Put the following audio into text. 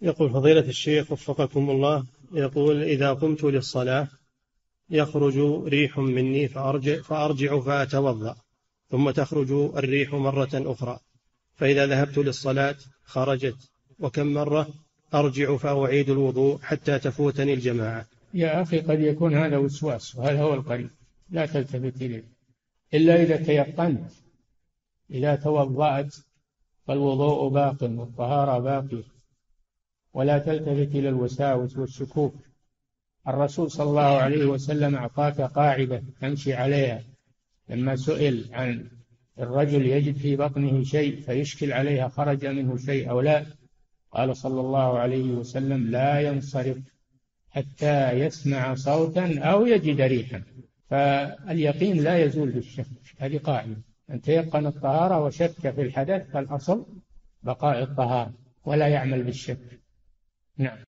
يقول فضيلة الشيخ وفقكم الله، يقول إذا قمت للصلاة يخرج ريح مني فأرجع فأتوضأ، ثم تخرج الريح مرة أخرى، فإذا ذهبت للصلاة خرجت، وكم مرة أرجع فأعيد الوضوء حتى تفوتني الجماعة؟ يا أخي قد يكون هذا وسواس، وهذا هو القريب، لا تلتفت إليه إلا إذا تيقنت. إذا توضأت فالوضوء باق والطهارة باقية، ولا تلتفت إلى الوساوس والشكوك. الرسول صلى الله عليه وسلم أعطاك قاعدة تمشي عليها لما سئل عن الرجل يجد في بطنه شيء فيشكل عليها خرج منه شيء أو لا، قال صلى الله عليه وسلم: لا ينصرف حتى يسمع صوتا أو يجد ريحا. فاليقين لا يزول بالشك، هذه قاعدة. أن تيقن الطهارة وشك في الحدث فالأصل بقاء الطهارة ولا يعمل بالشك. نعم.